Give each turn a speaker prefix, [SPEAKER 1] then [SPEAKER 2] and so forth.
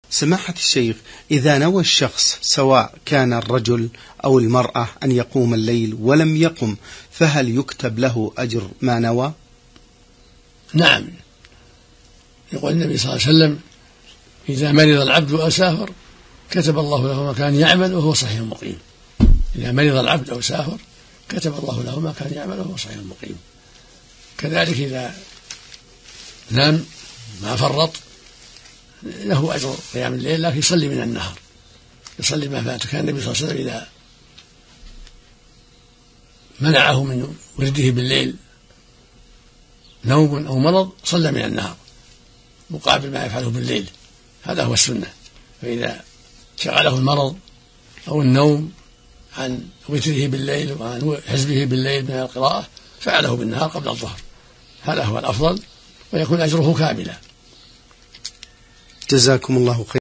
[SPEAKER 1] سماحة الشيخ، إذا نوى الشخص سواء كان الرجل أو المرأة أن يقوم الليل ولم يقم، فهل يكتب له أجر ما نوى؟
[SPEAKER 2] نعم، يقول النبي صلى الله عليه وسلم: إذا مرض العبد أو سافر كتب الله له ما كان يعمل وهو صحيح مقيم. إذا مرض العبد أو سافر كتب الله له ما كان يعمل وهو صحيح مقيم. كذلك إذا نام ما فرط له أجر قيام الليل، لكن يصلي من النهار، يصلي ما فاته. كان النبي صلى الله عليه وسلم إذا منعه من ورده بالليل نوم أو مرض صلى من النهار مقابل ما يفعله بالليل، هذا هو السنة. فإذا شغله المرض أو النوم عن وتره بالليل وعن حزبه بالليل من القراءة فعله بالنهار قبل الظهر، هذا هو الأفضل، ويكون أجره كاملا.
[SPEAKER 1] جزاكم الله خير.